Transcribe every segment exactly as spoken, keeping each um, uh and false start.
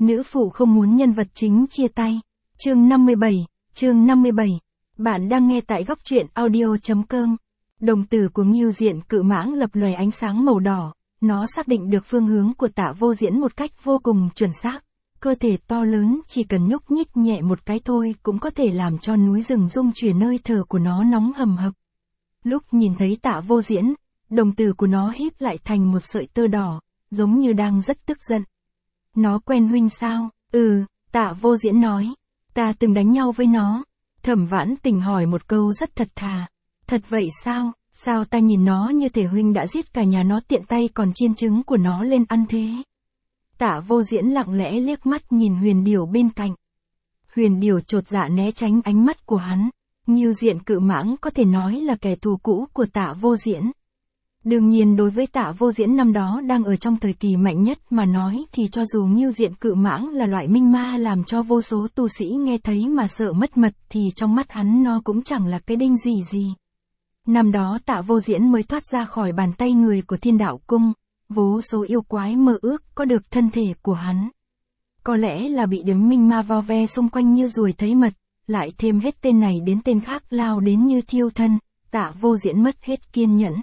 Nữ phụ không muốn nhân vật chính chia tay. Chương năm mươi bảy, chương năm mươi bảy. Bạn đang nghe tại góc truyện audio.com. Đồng tử của Ngưu Diện Cự Mãng lập lòe ánh sáng màu đỏ, nó xác định được phương hướng của Tạ Vô Diễn một cách vô cùng chuẩn xác. Cơ thể to lớn chỉ cần nhúc nhích nhẹ một cái thôi cũng có thể làm cho núi rừng rung chuyển, nơi thở của nó nóng hầm hập. Lúc nhìn thấy Tạ Vô Diễn, đồng tử của nó híp lại thành một sợi tơ đỏ, giống như đang rất tức giận. Nó quen huynh sao? Ừ, Tạ Vô Diễn nói. Ta từng đánh nhau với nó. Thẩm Vãn Tình hỏi một câu rất thật thà. Thật vậy sao? Sao ta nhìn nó như thể huynh đã giết cả nhà nó, tiện tay còn chiên trứng của nó lên ăn thế? Tạ Vô Diễn lặng lẽ liếc mắt nhìn Huyền Điểu bên cạnh. Huyền Điểu chột dạ né tránh ánh mắt của hắn. Ngưu Diện Cự Mãng có thể nói là kẻ thù cũ của Tạ Vô Diễn. Đương nhiên đối với Tạ Vô Diễn năm đó đang ở trong thời kỳ mạnh nhất mà nói thì cho dù Ngưu Diện Cự Mãng là loại minh ma làm cho vô số tu sĩ nghe thấy mà sợ mất mật thì trong mắt hắn nó cũng chẳng là cái đinh gì gì. Năm đó Tạ Vô Diễn mới thoát ra khỏi bàn tay người của Thiên Đạo Cung, vô số yêu quái mơ ước có được thân thể của hắn. Có lẽ là bị đám minh ma vo ve xung quanh như ruồi thấy mật, lại thêm hết tên này đến tên khác lao đến như thiêu thân, Tạ Vô Diễn mất hết kiên nhẫn.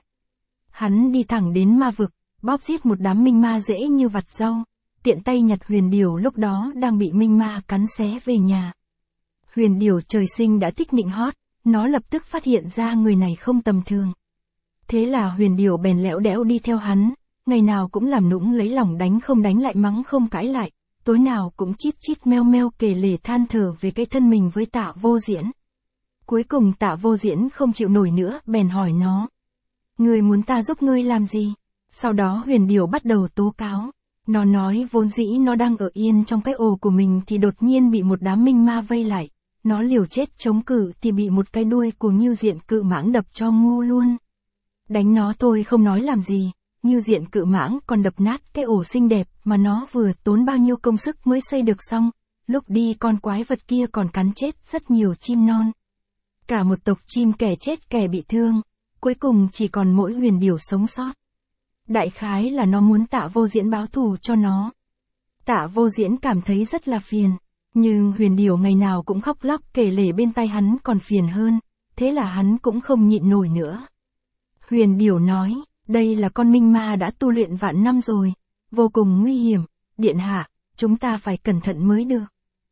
Hắn đi thẳng đến ma vực, bóp giết một đám minh ma dễ như vặt rau, tiện tay nhặt Huyền Điểu lúc đó đang bị minh ma cắn xé về nhà. Huyền Điểu trời sinh đã thích nịnh hót, nó lập tức phát hiện ra người này không tầm thường. Thế là Huyền Điểu bèn lẽo đẽo đi theo hắn, ngày nào cũng làm nũng lấy lòng, đánh không đánh lại, mắng không cãi lại, tối nào cũng chít chít meo meo kể lể than thở về cái thân mình với Tạ Vô Diễn. Cuối cùng Tạ Vô Diễn không chịu nổi nữa, bèn hỏi nó. Ngươi muốn ta giúp ngươi làm gì? Sau đó Huyền Điểu bắt đầu tố cáo. Nó nói vốn dĩ nó đang ở yên trong cái ổ của mình thì đột nhiên bị một đám minh ma vây lại. Nó liều chết chống cự thì bị một cái đuôi của Ngưu Diện Cự Mãng đập cho ngu luôn. Đánh nó tôi không nói làm gì, Ngưu Diện Cự Mãng còn đập nát cái ổ xinh đẹp mà nó vừa tốn bao nhiêu công sức mới xây được xong. Lúc đi con quái vật kia còn cắn chết rất nhiều chim non. Cả một tộc chim kẻ chết kẻ bị thương. Cuối cùng chỉ còn mỗi Huyền Điểu sống sót. Đại khái là nó muốn Tạ Vô Diễn báo thù cho nó. Tạ Vô Diễn cảm thấy rất là phiền. Nhưng Huyền Điểu ngày nào cũng khóc lóc kể lể bên tai hắn còn phiền hơn. Thế là hắn cũng không nhịn nổi nữa. Huyền Điểu nói, đây là con minh ma đã tu luyện vạn năm rồi. Vô cùng nguy hiểm. Điện hạ, chúng ta phải cẩn thận mới được.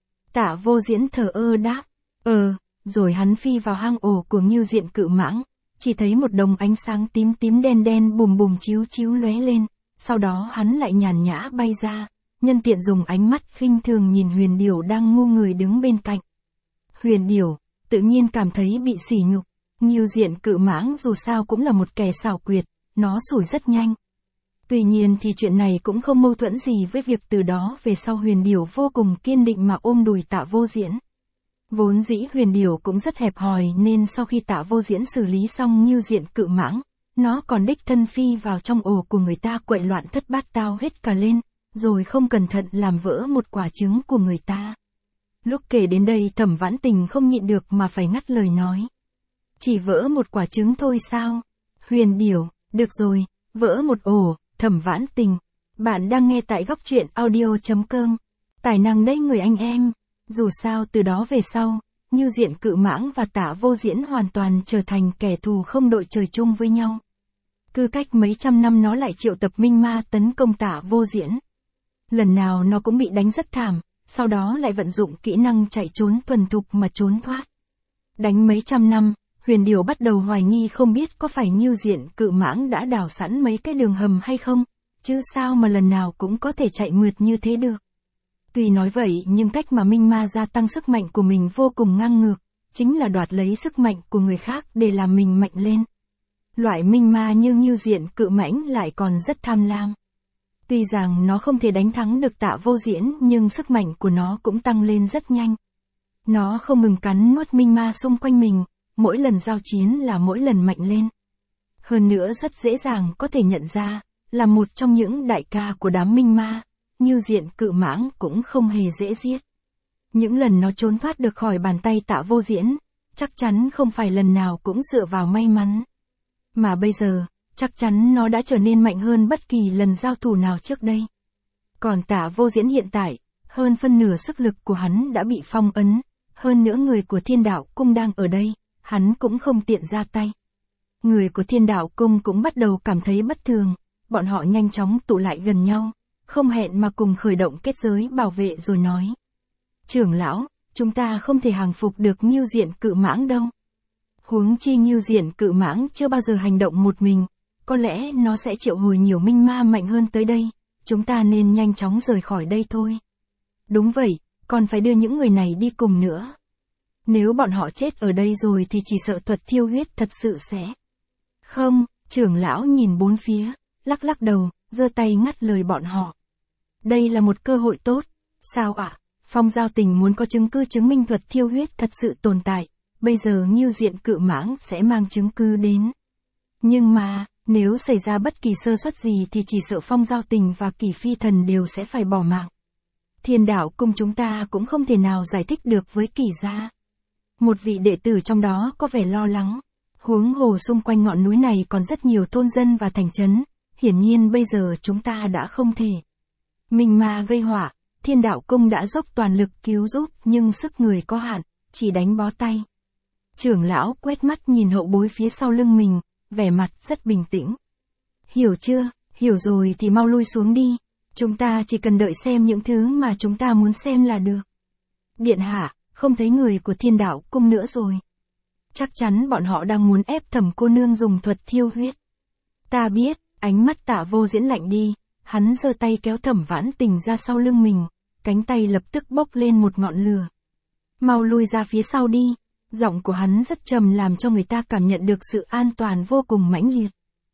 Tạ Vô Diễn thờ ơ đáp. Ờ, rồi hắn phi vào hang ổ của Ngưu Diện Cự Mãng. Chỉ thấy một đồng ánh sáng tím tím đen đen bùm bùm chiếu chiếu lóe lên, sau đó hắn lại nhàn nhã bay ra, nhân tiện dùng ánh mắt khinh thường nhìn Huyền Điểu đang ngu người đứng bên cạnh. Huyền Điểu, tự nhiên cảm thấy bị sỉ nhục, Ngưu Diện Cự Mãng dù sao cũng là một kẻ xảo quyệt, nó sủi rất nhanh. Tuy nhiên thì chuyện này cũng không mâu thuẫn gì với việc từ đó về sau Huyền Điểu vô cùng kiên định mà ôm đùi Tạ Vô Diễn. Vốn dĩ Huyền Điểu cũng rất hẹp hòi nên sau khi Tạ Vô Diễn xử lý xong Ngưu Diện Cự Mãng, nó còn đích thân phi vào trong ổ của người ta quậy loạn thất bát tao hết cả lên, rồi không cẩn thận làm vỡ một quả trứng của người ta. Lúc kể đến đây Thẩm Vãn Tình không nhịn được mà phải ngắt lời nói. Chỉ vỡ một quả trứng thôi sao? Huyền Điểu, được rồi, vỡ một ổ, Thẩm Vãn Tình. Bạn đang nghe tại góc truyện audio.com. Tài năng đấy người anh em. Dù sao từ đó về sau, Ngưu Diện Cự Mãng và Tạ Vô Diễn hoàn toàn trở thành kẻ thù không đội trời chung với nhau. Cứ cách mấy trăm năm nó lại triệu tập minh ma tấn công Tạ Vô Diễn. Lần nào nó cũng bị đánh rất thảm, sau đó lại vận dụng kỹ năng chạy trốn thuần thục mà trốn thoát. Đánh mấy trăm năm, Huyền Điểu bắt đầu hoài nghi không biết có phải Ngưu Diện Cự Mãng đã đào sẵn mấy cái đường hầm hay không, chứ sao mà lần nào cũng có thể chạy mượt như thế được. Tuy nói vậy nhưng cách mà minh ma gia tăng sức mạnh của mình vô cùng ngang ngược, chính là đoạt lấy sức mạnh của người khác để làm mình mạnh lên. Loại minh ma như Ngưu Diện Cự Mãng lại còn rất tham lam. Tuy rằng nó không thể đánh thắng được Tạ Vô Diễn nhưng sức mạnh của nó cũng tăng lên rất nhanh. Nó không ngừng cắn nuốt minh ma xung quanh mình, mỗi lần giao chiến là mỗi lần mạnh lên. Hơn nữa rất dễ dàng có thể nhận ra, là một trong những đại ca của đám minh ma. Ngưu Diện Cự Mãng cũng không hề dễ giết. Những lần nó trốn thoát được khỏi bàn tay Tạ Vô Diễn, chắc chắn không phải lần nào cũng dựa vào may mắn. Mà bây giờ, chắc chắn nó đã trở nên mạnh hơn bất kỳ lần giao thủ nào trước đây. Còn Tạ Vô Diễn hiện tại, Hơn phân nửa sức lực của hắn đã bị phong ấn, hơn nữa người của Thiên Đạo Cung đang ở đây, hắn cũng không tiện ra tay. Người của Thiên Đạo Cung cũng bắt đầu cảm thấy bất thường, bọn họ nhanh chóng tụ lại gần nhau, không hẹn mà cùng khởi động kết giới bảo vệ rồi nói. Trưởng lão, chúng ta không thể hàng phục được Ngưu Diện Cự Mãng đâu. Huống chi Ngưu Diện Cự Mãng chưa bao giờ hành động một mình, có lẽ nó sẽ triệu hồi nhiều minh ma mạnh hơn tới đây, chúng ta nên nhanh chóng rời khỏi đây thôi. Đúng vậy, còn phải đưa những người này đi cùng nữa. Nếu bọn họ chết ở đây rồi thì chỉ sợ thuật thiêu huyết thật sự sẽ. Không, trưởng lão nhìn bốn phía, lắc lắc đầu, giơ tay ngắt lời bọn họ. Đây là một cơ hội tốt. Sao ạ? À? Phong Giao Tình muốn có chứng cứ chứng minh thuật thiêu huyết thật sự tồn tại, bây giờ Ngưu Diện Cự Mãng sẽ mang chứng cứ đến. Nhưng mà, nếu xảy ra bất kỳ sơ suất gì thì chỉ sợ Phong Giao Tình và Kỷ Phi Thần đều sẽ phải bỏ mạng. Thiên Đạo Cung chúng ta cũng không thể nào giải thích được với Kỷ gia. Một vị đệ tử trong đó có vẻ lo lắng. Huống hồ xung quanh ngọn núi này còn rất nhiều thôn dân và thành trấn, hiển nhiên bây giờ chúng ta đã không thể. Minh ma gây họa, Thiên Đạo Cung đã dốc toàn lực cứu giúp nhưng sức người có hạn, chỉ đánh bó tay. Trưởng lão quét mắt nhìn hậu bối phía sau lưng mình, vẻ mặt rất bình tĩnh. Hiểu chưa, hiểu rồi thì mau lui xuống đi, chúng ta chỉ cần đợi xem những thứ mà chúng ta muốn xem là được. Điện hạ, không thấy người của Thiên Đạo Cung nữa rồi. Chắc chắn bọn họ đang muốn ép Thẩm cô nương dùng thuật thiêu huyết. Ta biết, ánh mắt Tạ Vô Diễn lạnh đi, hắn giơ tay kéo Thẩm Vãn Tình ra sau lưng mình, cánh tay lập tức bốc lên một ngọn lửa. Mau lui ra phía sau đi, giọng của hắn rất trầm làm cho người ta cảm nhận được sự an toàn vô cùng mãnh liệt.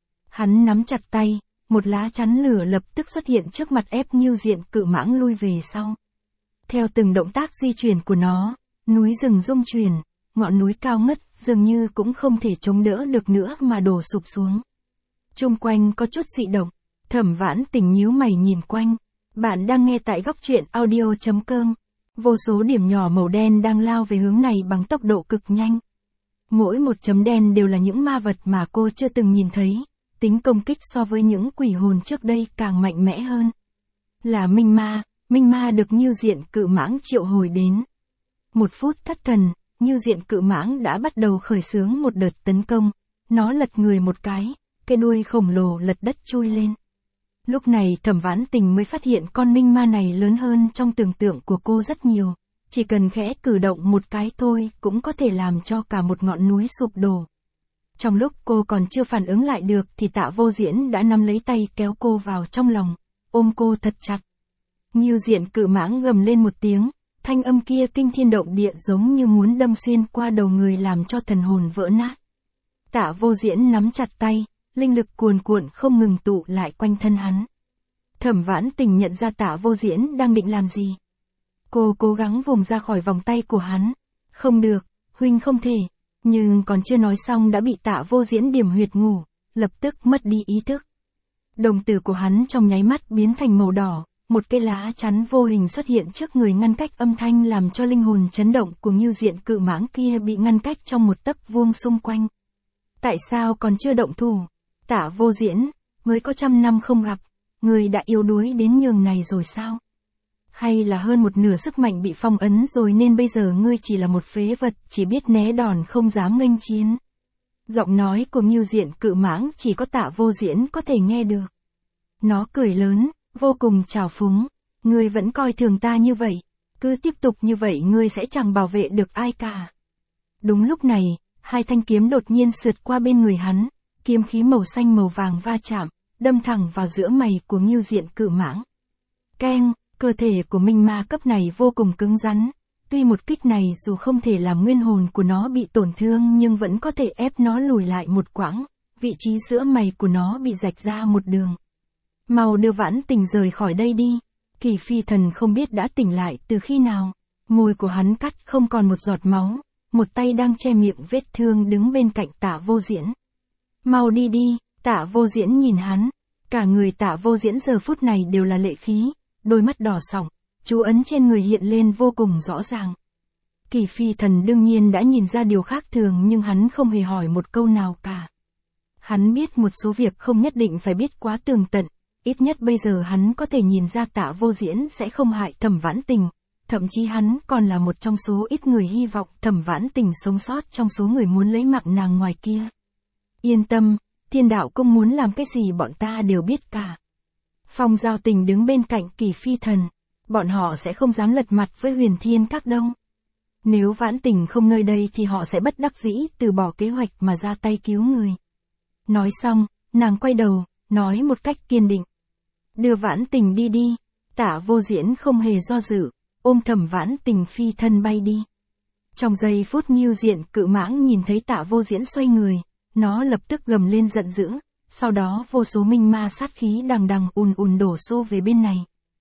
Hắn nắm chặt tay, một lá chắn lửa lập tức xuất hiện trước mặt ép Ngưu Diện Cự Mãng lui về sau. Theo từng động tác di chuyển của nó, núi rừng rung chuyển, ngọn núi cao ngất dường như cũng không thể chống đỡ được nữa mà đổ sụp xuống. Chung quanh có chút dị động, Thẩm Vãn Tình nhíu mày nhìn quanh. Bạn đang nghe tại góc truyện audio chấm com. Vô số điểm nhỏ màu đen đang lao về hướng này bằng tốc độ cực nhanh. Mỗi một chấm đen đều là những ma vật mà cô chưa từng nhìn thấy, tính công kích so với những quỷ hồn trước đây càng mạnh mẽ hơn. Là minh ma, minh ma được Ngưu Diện Cự Mãng triệu hồi đến. Một phút thất thần, Ngưu Diện Cự Mãng đã bắt đầu khởi xướng một đợt tấn công, nó lật người một cái, cái đuôi khổng lồ lật đất chui lên. Lúc này Thẩm Vãn Tình mới phát hiện con minh ma này lớn hơn trong tưởng tượng của cô rất nhiều, chỉ cần khẽ cử động một cái thôi cũng có thể làm cho cả một ngọn núi sụp đổ. Trong lúc cô còn chưa phản ứng lại được thì Tạ Vô Diễn đã nắm lấy tay kéo cô vào trong lòng, ôm cô thật chặt. Ngưu Diện Cự Mãng gầm lên một tiếng, thanh âm kia kinh thiên động địa giống như muốn đâm xuyên qua đầu người làm cho thần hồn vỡ nát. Tạ Vô Diễn nắm chặt tay, linh lực cuồn cuộn không ngừng tụ lại quanh thân hắn. Thẩm Vãn Tình nhận ra Tạ Vô Diễn đang định làm gì. Cô cố gắng vùng ra khỏi vòng tay của hắn. Không được, huynh không thể. Nhưng còn chưa nói xong đã bị Tạ Vô Diễn điểm huyệt ngủ, lập tức mất đi ý thức. Đồng tử của hắn trong nháy mắt biến thành màu đỏ, một cái lá chắn vô hình xuất hiện trước người ngăn cách âm thanh làm cho linh hồn chấn động của Ngưu Diện Cự Mãng kia bị ngăn cách trong một tấc vuông xung quanh. Tại sao còn chưa động thủ? Tạ Vô Diễn, mới có trăm năm không gặp, người đã yếu đuối đến nhường này rồi sao? Hay là hơn một nửa sức mạnh bị phong ấn rồi nên bây giờ ngươi chỉ là một phế vật, chỉ biết né đòn không dám nghênh chiến? Giọng nói của Ngưu Diện Cự Mãng chỉ có Tạ Vô Diễn có thể nghe được. Nó cười lớn, vô cùng trào phúng, ngươi vẫn coi thường ta như vậy, cứ tiếp tục như vậy ngươi sẽ chẳng bảo vệ được ai cả. Đúng lúc này, hai thanh kiếm đột nhiên sượt qua bên người hắn, kiếm khí màu xanh màu vàng va chạm, đâm thẳng vào giữa mày của Ngưu Diện Cự Mãng. Keng, cơ thể của minh ma cấp này vô cùng cứng rắn, tuy một kích này dù không thể làm nguyên hồn của nó bị tổn thương nhưng vẫn có thể ép nó lùi lại một quãng, vị trí giữa mày của nó bị rạch ra một đường. Mau đưa Vãn Tình rời khỏi đây đi. Kỷ Phi Thần không biết đã tỉnh lại từ khi nào, môi của hắn cắt không còn một giọt máu, một tay đang che miệng vết thương đứng bên cạnh Tạ Vô Diễn. Mau đi đi, Tạ Vô Diễn nhìn hắn, cả người Tạ Vô Diễn giờ phút này đều là lệ khí, đôi mắt đỏ sọng, chú ấn trên người hiện lên vô cùng rõ ràng. Kỷ Phi Thần đương nhiên đã nhìn ra điều khác thường nhưng hắn không hề hỏi một câu nào cả. Hắn biết một số việc không nhất định phải biết quá tường tận, ít nhất bây giờ hắn có thể nhìn ra Tạ Vô Diễn sẽ không hại Thẩm Vãn Tình, thậm chí hắn còn là một trong số ít người hy vọng Thẩm Vãn Tình sống sót trong số người muốn lấy mạng nàng ngoài kia. Yên tâm, Thiên Đạo Cung muốn làm cái gì bọn ta đều biết cả. Phong Giao Tình đứng bên cạnh Kỳ Phi Thần, bọn họ sẽ không dám lật mặt với Huyền Thiên Các đâu. Nếu Vãn Tình không nơi đây thì họ sẽ bất đắc dĩ từ bỏ kế hoạch mà ra tay cứu người. Nói xong, nàng quay đầu, nói một cách kiên định. Đưa Vãn Tình đi đi. Tạ Vô Diễn không hề do dự, ôm Thẩm Vãn Tình phi thân bay đi. Trong giây phút Ngưu Diện Cự Mãng nhìn thấy Tạ Vô Diễn xoay người, nó lập tức gầm lên giận dữ, sau đó vô số minh ma sát khí đằng đằng ùn ùn đổ xô về bên này.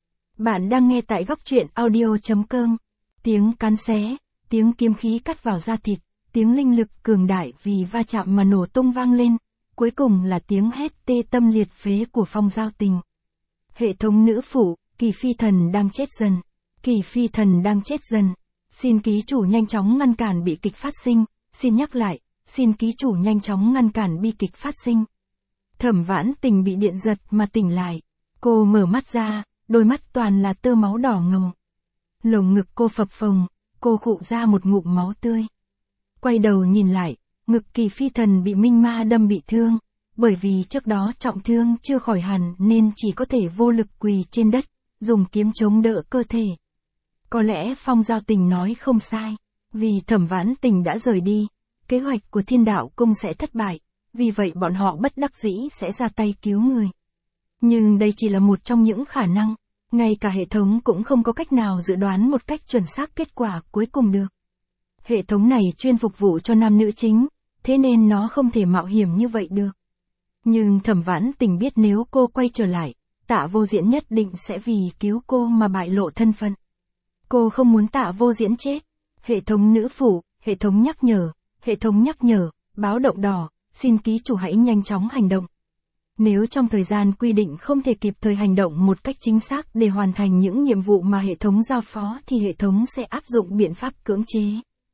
Bạn đang nghe tại góc truyện audio.com. Tiếng cán xé, tiếng kiếm khí cắt vào da thịt, tiếng linh lực cường đại vì va chạm mà nổ tung vang lên, cuối cùng là tiếng hét tê tâm liệt phế của Phong Giao Tình. Hệ thống nữ phụ, Kỳ Phi Thần đang chết dần. Kỳ Phi Thần đang chết dần. Xin ký chủ nhanh chóng ngăn cản bị kịch phát sinh. Xin nhắc lại, xin ký chủ nhanh chóng ngăn cản bi kịch phát sinh. Thẩm Vãn Tình bị điện giật mà tỉnh lại. Cô mở mắt ra, đôi mắt toàn là tơ máu đỏ ngầu. Lồng ngực cô phập phồng, cô khụ ra một ngụm máu tươi. Quay đầu nhìn lại, ngực Kỳ Phi Thần bị minh ma đâm bị thương. Bởi vì trước đó trọng thương chưa khỏi hẳn nên chỉ có thể vô lực quỳ trên đất, dùng kiếm chống đỡ cơ thể. Có lẽ Phong Giao Tình nói không sai, vì Thẩm Vãn Tình đã rời đi, kế hoạch của Thiên Đạo Cung sẽ thất bại, vì vậy bọn họ bất đắc dĩ sẽ ra tay cứu người. Nhưng đây chỉ là một trong những khả năng, ngay cả hệ thống cũng không có cách nào dự đoán một cách chuẩn xác kết quả cuối cùng được. Hệ thống này chuyên phục vụ cho nam nữ chính, thế nên nó không thể mạo hiểm như vậy được. Nhưng Thẩm Vãn Tình biết nếu cô quay trở lại, Tạ Vô Diễn nhất định sẽ vì cứu cô mà bại lộ thân phận. Cô không muốn Tạ Vô Diễn chết. Hệ thống nữ phụ, hệ thống nhắc nhở, hệ thống nhắc nhở, báo động đỏ, xin ký chủ hãy nhanh chóng hành động. Nếu trong thời gian quy định không thể kịp thời hành động một cách chính xác để hoàn thành những nhiệm vụ mà hệ thống giao phó thì hệ thống sẽ áp dụng biện pháp cưỡng chế.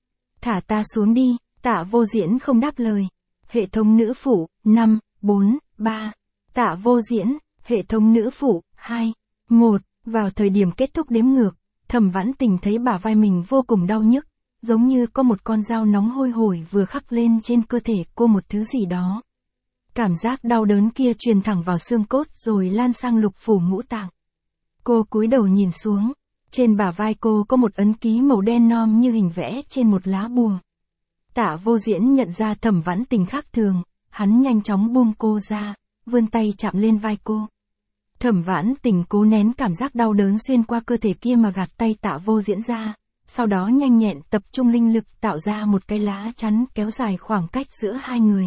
Thả ta xuống đi. Tạ Vô Diễn không đáp lời. Hệ thống nữ phụ, năm, bốn, ba. Tạ Vô Diễn, hệ thống nữ phụ, hai, một. Vào thời điểm kết thúc đếm ngược, Thẩm Vãn Tình thấy bả vai mình vô cùng đau nhức, giống như có một con dao nóng hôi hổi vừa khắc lên trên cơ thể cô một thứ gì đó. Cảm giác đau đớn kia truyền thẳng vào xương cốt rồi lan sang lục phủ ngũ tạng. Cô cúi đầu nhìn xuống, trên bả vai cô có một ấn ký màu đen nom như hình vẽ trên một lá bùa. Tạ Vô Diễn nhận ra Thẩm Vãn Tình khác thường, hắn nhanh chóng buông cô ra, vươn tay chạm lên vai cô. Thẩm Vãn Tình cố nén cảm giác đau đớn xuyên qua cơ thể kia mà gạt tay Tạ Vô Diễn ra, sau đó nhanh nhẹn tập trung linh lực tạo ra một cái lá chắn kéo dài khoảng cách giữa hai người.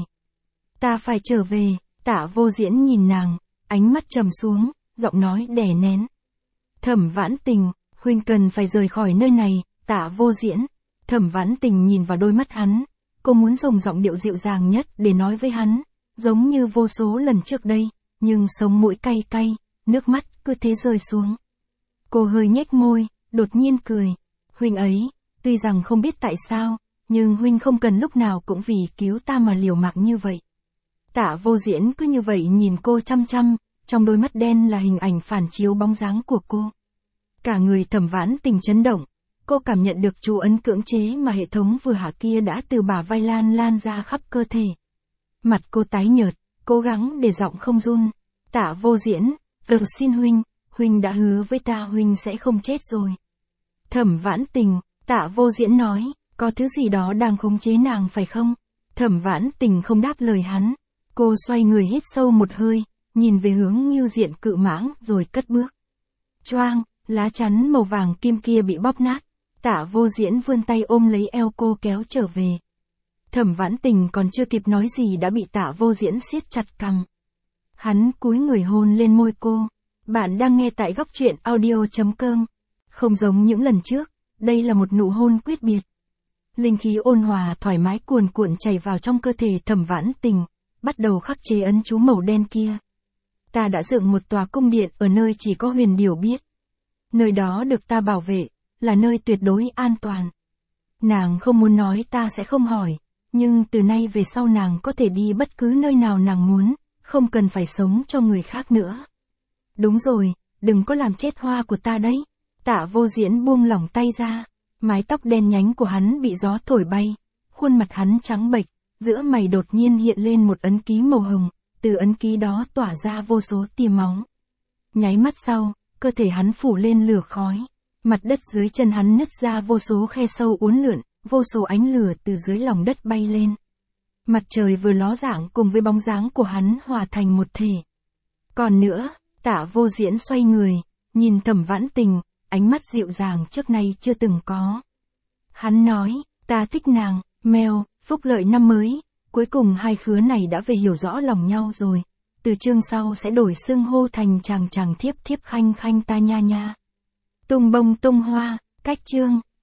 Ta phải trở về. Tạ Vô Diễn nhìn nàng, ánh mắt trầm xuống, giọng nói đè nén. Thẩm Vãn Tình, huynh cần phải rời khỏi nơi này. Tạ Vô Diễn. Thẩm Vãn Tình nhìn vào đôi mắt hắn, cô muốn dùng giọng điệu dịu dàng nhất để nói với hắn, giống như vô số lần trước đây, nhưng sống mũi cay cay, nước mắt cứ thế rơi xuống. Cô hơi nhếch môi, đột nhiên cười. Huynh ấy, tuy rằng không biết tại sao, nhưng huynh không cần lúc nào cũng vì cứu ta mà liều mạng như vậy. Tạ Vô Diễn cứ như vậy nhìn cô chăm chăm, trong đôi mắt đen là hình ảnh phản chiếu bóng dáng của cô. Cả người Thẩm Vãn Tình chấn động. Cô cảm nhận được chú ấn cưỡng chế mà hệ thống vừa hạ kia đã từ bả vai lan lan ra khắp cơ thể. Mặt cô tái nhợt, cố gắng để giọng không run. Tạ Vô Diễn, cầu xin huynh, huynh đã hứa với ta huynh sẽ không chết rồi. Thẩm Vãn Tình, Tạ Vô Diễn nói, có thứ gì đó đang khống chế nàng phải không? Thẩm Vãn Tình không đáp lời hắn. Cô xoay người hít sâu một hơi, nhìn về hướng Ngưu Diện Cự Mãng rồi cất bước. Choang, lá chắn màu vàng kim kia bị bóp nát. Tạ Vô Diễn vươn tay ôm lấy eo cô kéo trở về. Thẩm Vãn Tình còn chưa kịp nói gì đã bị Tạ Vô Diễn siết chặt cằm. Hắn cúi người hôn lên môi cô. Bạn đang nghe tại góc truyện audio.com. Không giống những lần trước, đây là một nụ hôn quyết biệt. Linh khí ôn hòa thoải mái cuồn cuộn chảy vào trong cơ thể Thẩm Vãn Tình, bắt đầu khắc chế ấn chú màu đen kia. Ta đã dựng một tòa cung điện ở nơi chỉ có Huyền Điểu biết. Nơi đó được ta bảo vệ, là nơi tuyệt đối an toàn. Nàng không muốn nói ta sẽ không hỏi, nhưng từ nay về sau nàng có thể đi bất cứ nơi nào nàng muốn, không cần phải sống cho người khác nữa. Đúng rồi, đừng có làm chết hoa của ta đấy. Tạ Vô Diễn buông lỏng tay ra, mái tóc đen nhánh của hắn bị gió thổi bay, khuôn mặt hắn trắng bệch, giữa mày đột nhiên hiện lên một ấn ký màu hồng, từ ấn ký đó tỏa ra vô số tia máu. Nháy mắt sau, cơ thể hắn phủ lên lửa khói, mặt đất dưới chân hắn nứt ra vô số khe sâu uốn lượn, vô số ánh lửa từ dưới lòng đất bay lên. Mặt trời vừa ló dạng cùng với bóng dáng của hắn hòa thành một thể. Còn nữa, Tạ Vô Diễn xoay người, nhìn Thẩm Vãn Tình, ánh mắt dịu dàng trước nay chưa từng có. Hắn nói, ta thích nàng, Mèo, phúc lợi năm mới, cuối cùng hai khứa này đã về hiểu rõ lòng nhau rồi. Từ chương sau sẽ đổi xưng hô thành chàng chàng thiếp thiếp khanh khanh ta nha nha. Tung bông tung hoa, cách chương.